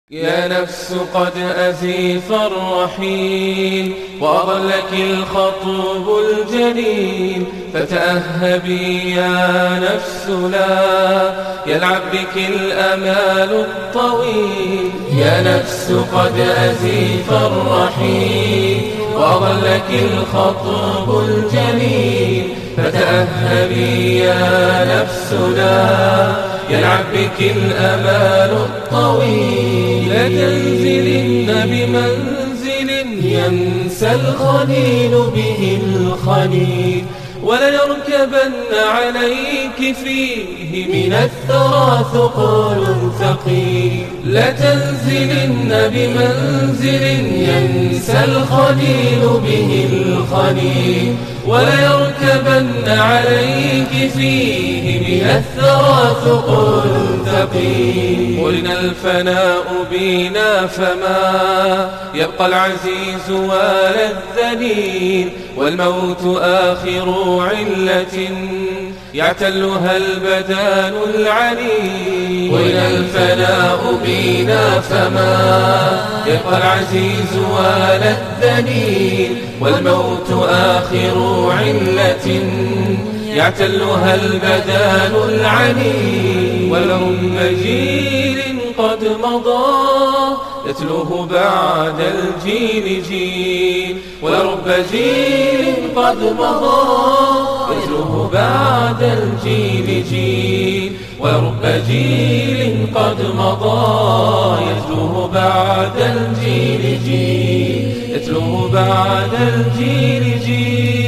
يا نفس قد أزيف الرحيل وأضلك الخطوب الجليل، فتأهبي يا نفس لا يلعب بك الأمال الطويل. يا نفس قد أزيف الرحيل وأضلك الخطوب الجليل، فتأهبي يا نفس لا يلعب بك الأمال الطويل. لتنزلن بمنزل ينسى الخليل به الخليل، وليركبن عليك فيه من الثرى ثقول ثقيل. لتنزلن بمنزل ينسى الخليل به الخليل، وليركبن عليك فيه من الثرى ثقول ثقيل. قلنا الفناء بينا فما يبقى العزيز ولا الذليل، والموت آخر علة يعتلها البدان العليل. قلنا الفناء بينا فما يبقى العزيز ولا الذليل، والموت آخر علة يعتلها البدان العليل. ولرب جيل قد مضى يتلوه بعد الجيل جيل، ولرب جيل قد مضى يتلوه بعد الجيل جيل، ولرب جيل قد مضى يتلوه بعد الجيل جيل، يتلوه بعد الجيل جيل.